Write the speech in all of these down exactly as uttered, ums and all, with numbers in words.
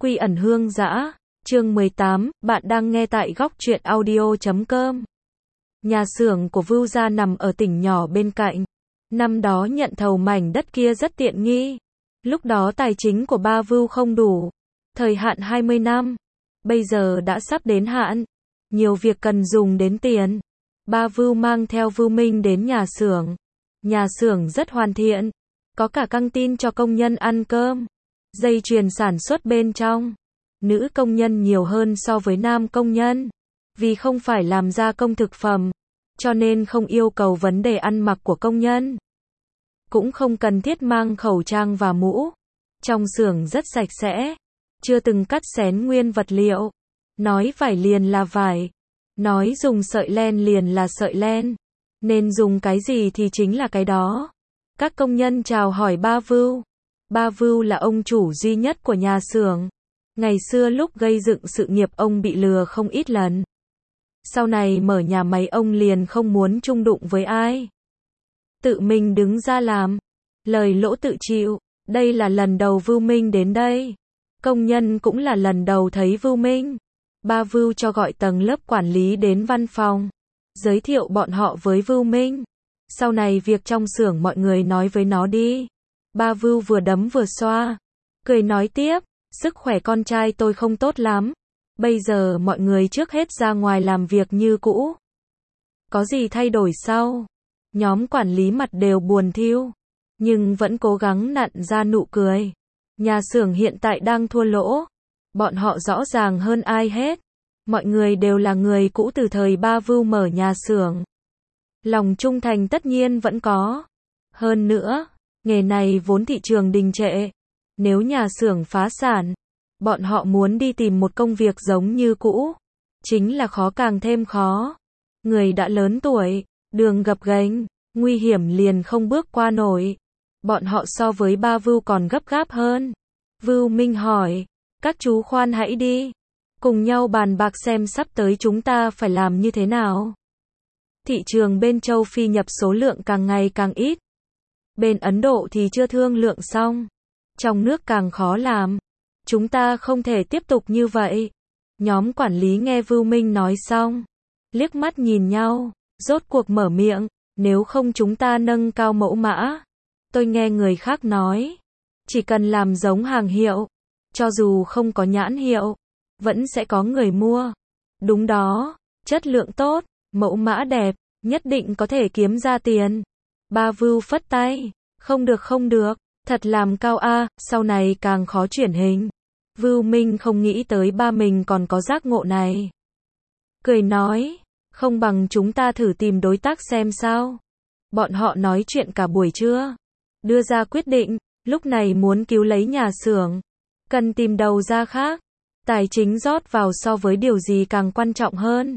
Quy ẩn hương dã, chương mười tám, bạn đang nghe tại góc truyện audio chấm com. Nhà xưởng của Vưu gia nằm ở tỉnh nhỏ bên cạnh. Năm đó nhận thầu mảnh đất kia rất tiện nghi. Lúc đó tài chính của ba Vưu không đủ. Thời hạn hai mươi năm. Bây giờ đã sắp đến hạn. Nhiều việc cần dùng đến tiền. Ba Vưu mang theo Vưu Minh đến nhà xưởng. Nhà xưởng rất hoàn thiện. Có cả căng tin cho công nhân ăn cơm. Dây chuyền sản xuất bên trong. Nữ công nhân nhiều hơn so với nam công nhân. Vì không phải làm gia công thực phẩm, cho nên không yêu cầu vấn đề ăn mặc của công nhân. Cũng không cần thiết mang khẩu trang và mũ. Trong xưởng rất sạch sẽ. Chưa từng cắt xén nguyên vật liệu. Nói vải liền là vải. Nói dùng sợi len liền là sợi len. Nên dùng cái gì thì chính là cái đó. Các công nhân chào hỏi ba Vưu. Ba Vưu là ông chủ duy nhất của nhà xưởng. Ngày xưa lúc gây dựng sự nghiệp ông bị lừa không ít lần. Sau này mở nhà máy ông liền không muốn chung đụng với ai. Tự mình đứng ra làm. Lời lỗ tự chịu. Đây là lần đầu Vưu Minh đến đây. Công nhân cũng là lần đầu thấy Vưu Minh. Ba Vưu cho gọi tầng lớp quản lý đến văn phòng. Giới thiệu bọn họ với Vưu Minh. Sau này việc trong xưởng mọi người nói với nó đi. Ba Vưu vừa đấm vừa xoa. Cười nói tiếp. Sức khỏe con trai tôi không tốt lắm. Bây giờ mọi người trước hết ra ngoài làm việc như cũ. Có gì thay đổi sau? Nhóm quản lý mặt đều buồn thiu. Nhưng vẫn cố gắng nặn ra nụ cười. Nhà xưởng hiện tại đang thua lỗ. Bọn họ rõ ràng hơn ai hết. Mọi người đều là người cũ từ thời ba Vưu mở nhà xưởng. Lòng trung thành tất nhiên vẫn có. Hơn nữa, nghề này vốn thị trường đình trệ. Nếu nhà xưởng phá sản, bọn họ muốn đi tìm một công việc giống như cũ, chính là khó càng thêm khó. Người đã lớn tuổi, đường gập ghềnh, nguy hiểm liền không bước qua nổi. Bọn họ so với ba Vưu còn gấp gáp hơn. Vưu Minh hỏi, các chú khoan hãy đi. Cùng nhau bàn bạc xem sắp tới chúng ta phải làm như thế nào. Thị trường bên châu Phi nhập số lượng càng ngày càng ít. Bên Ấn Độ thì chưa thương lượng xong. Trong nước càng khó làm. Chúng ta không thể tiếp tục như vậy. Nhóm quản lý nghe Vưu Minh nói xong. Liếc mắt nhìn nhau. Rốt cuộc mở miệng. Nếu không chúng ta nâng cao mẫu mã. Tôi nghe người khác nói. Chỉ cần làm giống hàng hiệu. Cho dù không có nhãn hiệu. Vẫn sẽ có người mua. Đúng đó. Chất lượng tốt. Mẫu mã đẹp. Nhất định có thể kiếm ra tiền. Ba Vưu phất tay. Không được không được. Thật làm cao a, sau này càng khó chuyển hình. Vưu Minh không nghĩ tới ba mình còn có giác ngộ này. Cười nói, không bằng chúng ta thử tìm đối tác xem sao. Bọn họ nói chuyện cả buổi trưa. Đưa ra quyết định, lúc này muốn cứu lấy nhà xưởng. Cần tìm đầu ra khác. Tài chính rót vào so với điều gì càng quan trọng hơn.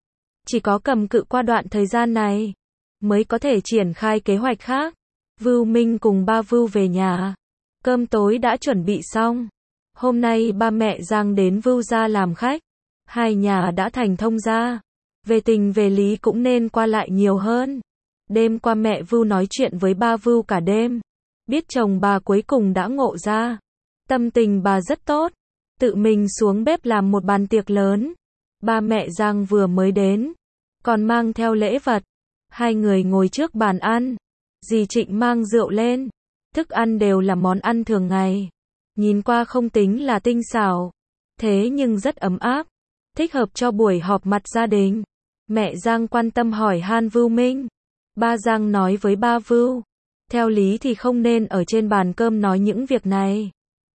Chỉ có cầm cự qua đoạn thời gian này, mới có thể triển khai kế hoạch khác. Vưu Minh cùng ba Vưu về nhà. Cơm tối đã chuẩn bị xong. Hôm nay ba mẹ Giang đến Vưu gia làm khách. Hai nhà đã thành thông gia. Về tình về lý cũng nên qua lại nhiều hơn. Đêm qua mẹ Vưu nói chuyện với ba Vưu cả đêm. Biết chồng bà cuối cùng đã ngộ ra. Tâm tình bà rất tốt. Tự mình xuống bếp làm một bàn tiệc lớn. Ba mẹ Giang vừa mới đến. Còn mang theo lễ vật. Hai người ngồi trước bàn ăn. Dì Trịnh mang rượu lên. Thức ăn đều là món ăn thường ngày. Nhìn qua không tính là tinh xảo. Thế nhưng rất ấm áp. Thích hợp cho buổi họp mặt gia đình. Mẹ Giang quan tâm hỏi han Vưu Minh. Ba Giang nói với ba Vưu. Theo lý thì không nên ở trên bàn cơm nói những việc này.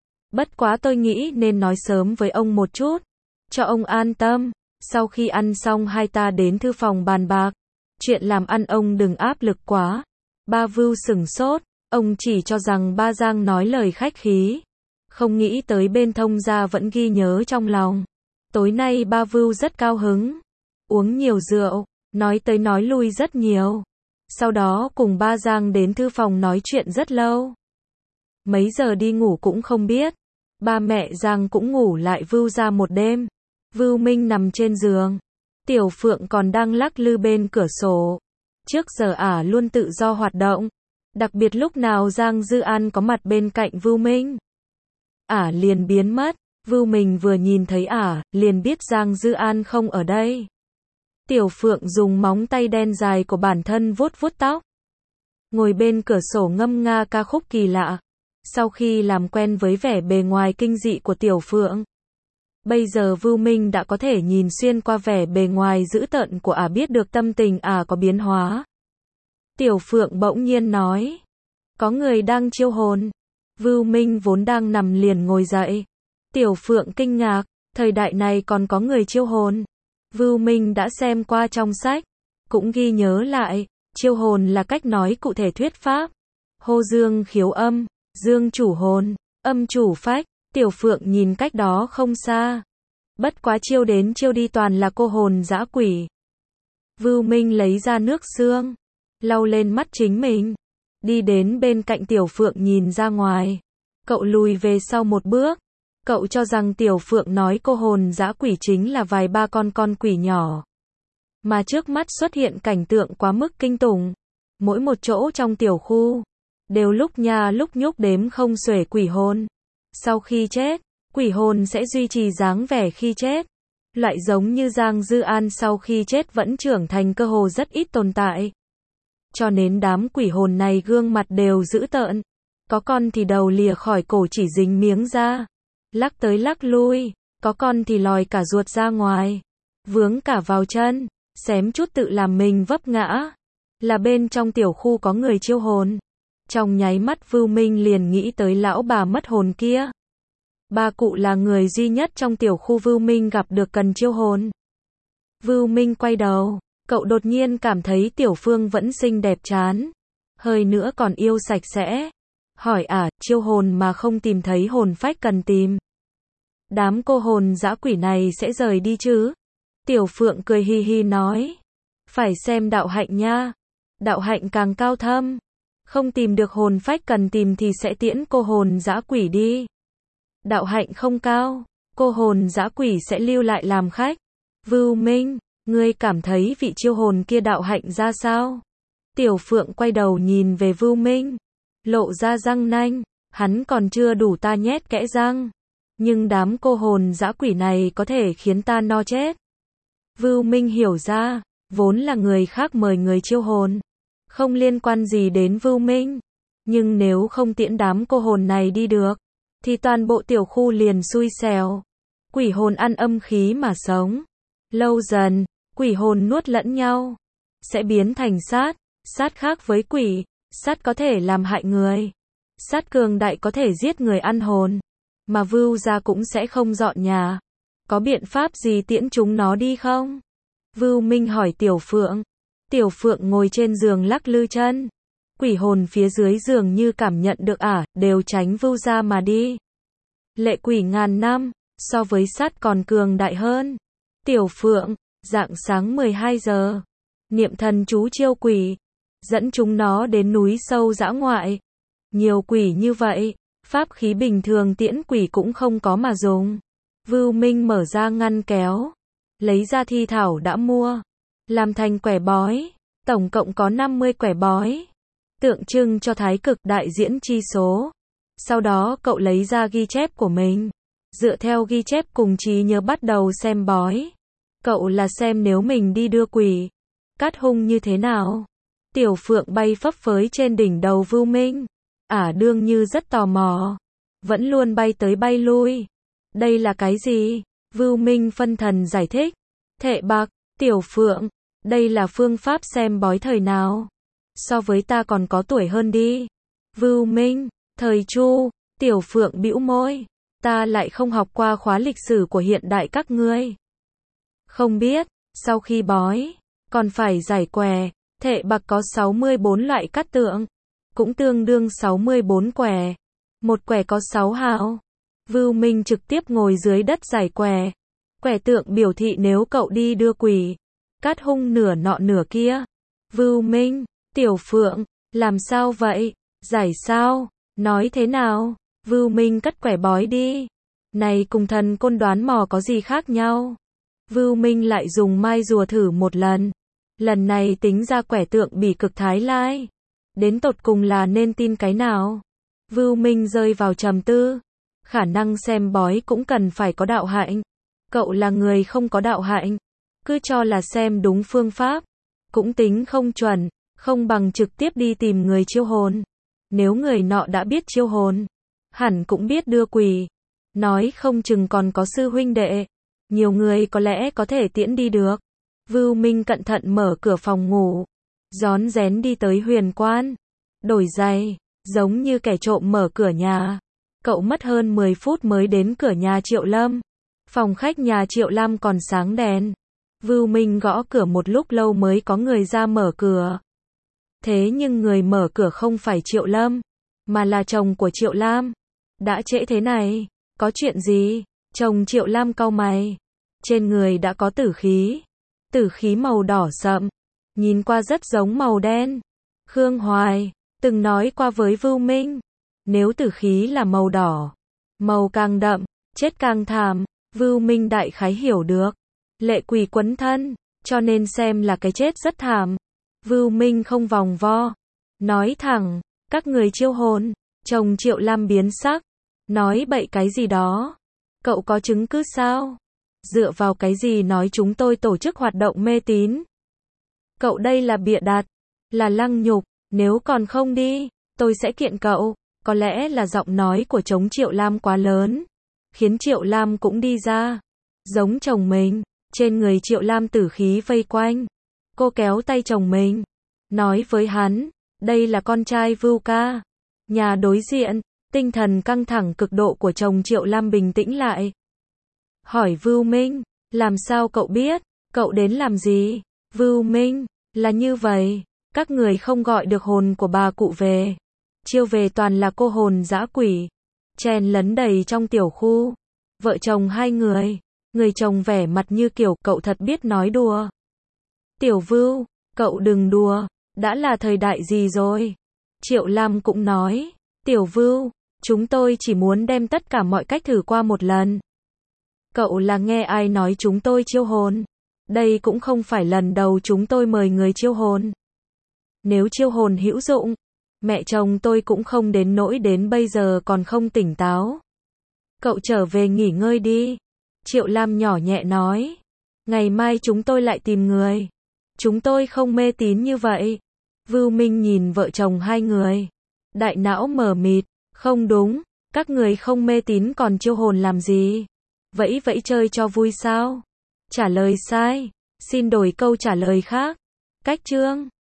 Bất quá tôi nghĩ nên nói sớm với ông một chút. Cho ông an tâm. Sau khi ăn xong hai ta đến thư phòng bàn bạc. Chuyện làm ăn ông đừng áp lực quá. Ba Vưu sửng sốt, ông chỉ cho rằng ba Giang nói lời khách khí. Không nghĩ tới bên thông gia vẫn ghi nhớ trong lòng. Tối nay ba Vưu rất cao hứng. Uống nhiều rượu, nói tới nói lui rất nhiều. Sau đó cùng ba Giang đến thư phòng nói chuyện rất lâu. Mấy giờ đi ngủ cũng không biết. Ba mẹ Giang cũng ngủ lại Vưu gia một đêm. Vưu Minh nằm trên giường. Tiểu Phượng còn đang lắc lư bên cửa sổ. Trước giờ ả luôn tự do hoạt động. Đặc biệt lúc nào Giang Dư An có mặt bên cạnh Vưu Minh. Ả liền biến mất. Vưu Minh vừa nhìn thấy ả, liền biết Giang Dư An không ở đây. Tiểu Phượng dùng móng tay đen dài của bản thân vuốt vuốt tóc. Ngồi bên cửa sổ ngâm nga ca khúc kỳ lạ. Sau khi làm quen với vẻ bề ngoài kinh dị của Tiểu Phượng, bây giờ Vưu Minh đã có thể nhìn xuyên qua vẻ bề ngoài dữ tợn của ả, biết được tâm tình ả có biến hóa. Tiểu Phượng bỗng nhiên nói, có người đang chiêu hồn. Vưu Minh vốn đang nằm liền ngồi dậy. Tiểu Phượng kinh ngạc, thời đại này còn có người chiêu hồn. Vưu Minh đã xem qua trong sách, cũng ghi nhớ lại, chiêu hồn là cách nói cụ thể thuyết pháp. Hô dương khiếu âm, dương chủ hồn, âm chủ phách. Tiểu Phượng nhìn cách đó không xa. Bất quá chiêu đến chiêu đi toàn là cô hồn dã quỷ. Vưu Minh lấy ra nước xương, lau lên mắt chính mình, đi đến bên cạnh Tiểu Phượng nhìn ra ngoài. Cậu lùi về sau một bước. Cậu cho rằng Tiểu Phượng nói cô hồn dã quỷ chính là vài ba con con quỷ nhỏ. Mà trước mắt xuất hiện cảnh tượng quá mức kinh tủng. Mỗi một chỗ trong tiểu khu đều lúc nha lúc nhúc đếm không xuể quỷ hồn. Sau khi chết, quỷ hồn sẽ duy trì dáng vẻ khi chết. Loại giống như Giang Dư An sau khi chết vẫn trưởng thành cơ hồ rất ít tồn tại. Cho nên đám quỷ hồn này gương mặt đều dữ tợn. Có con thì đầu lìa khỏi cổ chỉ dính miếng da, lắc tới lắc lui. Có con thì lòi cả ruột ra ngoài, vướng cả vào chân, xém chút tự làm mình vấp ngã. Là bên trong tiểu khu có người chiêu hồn. Trong nháy mắt Vưu Minh liền nghĩ tới lão bà mất hồn kia. Bà cụ là người duy nhất trong tiểu khu Vưu Minh gặp được cần chiêu hồn. Vưu Minh quay đầu, cậu đột nhiên cảm thấy Tiểu Phương vẫn xinh đẹp chán, hơi nữa còn yêu sạch sẽ. Hỏi ả, à, chiêu hồn mà không tìm thấy hồn phách cần tìm, đám cô hồn dã quỷ này sẽ rời đi chứ? Tiểu Phượng cười hi hi nói, phải xem đạo hạnh nha. Đạo hạnh càng cao thâm, không tìm được hồn phách cần tìm thì sẽ tiễn cô hồn dã quỷ đi. Đạo hạnh không cao, cô hồn dã quỷ sẽ lưu lại làm khách. Vưu Minh, ngươi cảm thấy vị chiêu hồn kia đạo hạnh ra sao? Tiểu Phượng quay đầu nhìn về Vưu Minh, lộ ra răng nanh, hắn còn chưa đủ ta nhét kẽ răng, nhưng đám cô hồn dã quỷ này có thể khiến ta no chết. Vưu Minh hiểu ra, vốn là người khác mời người chiêu hồn, không liên quan gì đến Vưu Minh, nhưng nếu không tiễn đám cô hồn này đi được, thì toàn bộ tiểu khu liền xui xẻo. Quỷ hồn ăn âm khí mà sống, lâu dần, quỷ hồn nuốt lẫn nhau, sẽ biến thành sát. Sát khác với quỷ, sát có thể làm hại người, sát cường đại có thể giết người ăn hồn, mà Vưu gia cũng sẽ không dọn nhà. Có biện pháp gì tiễn chúng nó đi không? Vưu Minh hỏi Tiểu Phượng. Tiểu Phượng ngồi trên giường lắc lư chân. Quỷ hồn phía dưới giường như cảm nhận được ả, đều tránh Vưu gia mà đi. Lệ quỷ ngàn năm, so với sát còn cường đại hơn. Tiểu Phượng, rạng sáng mười hai giờ, niệm thần chú chiêu quỷ, dẫn chúng nó đến núi sâu dã ngoại. Nhiều quỷ như vậy, pháp khí bình thường tiễn quỷ cũng không có mà dùng. Vưu Minh mở ra ngăn kéo, lấy ra thi thảo đã mua, làm thành quẻ bói, tổng cộng có năm mươi quẻ bói, tượng trưng cho thái cực đại diễn chi số. Sau đó cậu lấy ra ghi chép của mình, dựa theo ghi chép cùng trí nhớ bắt đầu xem bói. Cậu là xem nếu mình đi đưa quỷ, cát hung như thế nào. Tiểu Phượng bay phấp phới trên đỉnh đầu Vưu Minh, ả đương như rất tò mò, vẫn luôn bay tới bay lui. Đây là cái gì? Vưu Minh phân thần giải thích. Thệ bạc. Tiểu Phượng, đây là phương pháp xem bói thời nào? So với ta còn có tuổi hơn đi. Vưu Minh, thời Chu. Tiểu Phượng bĩu môi, ta lại không học qua khóa lịch sử của hiện đại các ngươi. Không biết, sau khi bói, còn phải giải quẻ. Thệ bạc có sáu mươi bốn loại cát tượng, cũng tương đương sáu mươi bốn quẻ. Một quẻ có sáu hào. Vưu Minh trực tiếp ngồi dưới đất giải quẻ. Quẻ tượng biểu thị nếu cậu đi đưa quỷ, cát hung nửa nọ nửa kia. Vưu Minh, Tiểu Phượng, làm sao vậy? Giải sao? Nói thế nào? Vưu Minh cất quẻ bói đi. Này cùng thần côn đoán mò có gì khác nhau? Vưu Minh lại dùng mai rùa thử một lần. Lần này tính ra quẻ tượng bỉ cực thái lai. Đến tột cùng là nên tin cái nào? Vưu Minh rơi vào trầm tư. Khả năng xem bói cũng cần phải có đạo hạnh. Cậu là người không có đạo hạnh, cứ cho là xem đúng phương pháp, cũng tính không chuẩn, không bằng trực tiếp đi tìm người chiêu hồn. Nếu người nọ đã biết chiêu hồn, hẳn cũng biết đưa quỷ, nói không chừng còn có sư huynh đệ, nhiều người có lẽ có thể tiễn đi được. Vưu Minh cẩn thận mở cửa phòng ngủ, rón rén đi tới huyền quan, đổi giày, giống như kẻ trộm mở cửa nhà. Cậu mất hơn mười phút mới đến cửa nhà Triệu Lâm. Phòng khách nhà Triệu Lâm còn sáng đèn. Vưu Minh gõ cửa một lúc lâu mới có người ra mở cửa. Thế nhưng người mở cửa không phải Triệu Lâm, mà là chồng của Triệu Lam. Đã trễ thế này, có chuyện gì? Chồng Triệu Lam cau mày. Trên người đã có tử khí. Tử khí màu đỏ sậm, nhìn qua rất giống màu đen. Khương Hoài từng nói qua với Vưu Minh, nếu tử khí là màu đỏ, màu càng đậm, chết càng thảm. Vưu Minh đại khái hiểu được. Lệ quỷ quấn thân, cho nên xem là cái chết rất thảm. Vưu Minh không vòng vo, nói thẳng, các người chiêu hồn. Chồng Triệu Lam biến sắc, nói bậy cái gì đó. Cậu có chứng cứ sao? Dựa vào cái gì nói chúng tôi tổ chức hoạt động mê tín? Cậu đây là bịa đặt, là lăng nhục, nếu còn không đi, tôi sẽ kiện cậu. Có lẽ là giọng nói của chồng Triệu Lam quá lớn, khiến Triệu Lam cũng đi ra, giống chồng mình. Trên người Triệu Lam tử khí vây quanh, cô kéo tay chồng mình, nói với hắn, đây là con trai Vưu ca. Nhà đối diện, tinh thần căng thẳng cực độ của chồng Triệu Lam bình tĩnh lại. Hỏi Vưu Minh, làm sao cậu biết, cậu đến làm gì? Vưu Minh, là như vậy, các người không gọi được hồn của bà cụ về. Chiêu về toàn là cô hồn dã quỷ, chen lấn đầy trong tiểu khu. Vợ chồng hai người, người chồng vẻ mặt như kiểu, cậu thật biết nói đùa. Tiểu Vưu, cậu đừng đùa, đã là thời đại gì rồi? Triệu Lam cũng nói, Tiểu Vưu, chúng tôi chỉ muốn đem tất cả mọi cách thử qua một lần. Cậu là nghe ai nói chúng tôi chiêu hồn? Đây cũng không phải lần đầu chúng tôi mời người chiêu hồn. Nếu chiêu hồn hữu dụng, mẹ chồng tôi cũng không đến nỗi đến bây giờ còn không tỉnh táo. Cậu trở về nghỉ ngơi đi. Triệu Lam nhỏ nhẹ nói, ngày mai chúng tôi lại tìm người. Chúng tôi không mê tín như vậy. Vưu Minh nhìn vợ chồng hai người, đại não mờ mịt, không đúng, các người không mê tín còn chiêu hồn làm gì? Vẫy vẫy chơi cho vui sao? Trả lời sai, xin đổi câu trả lời khác. Cách chương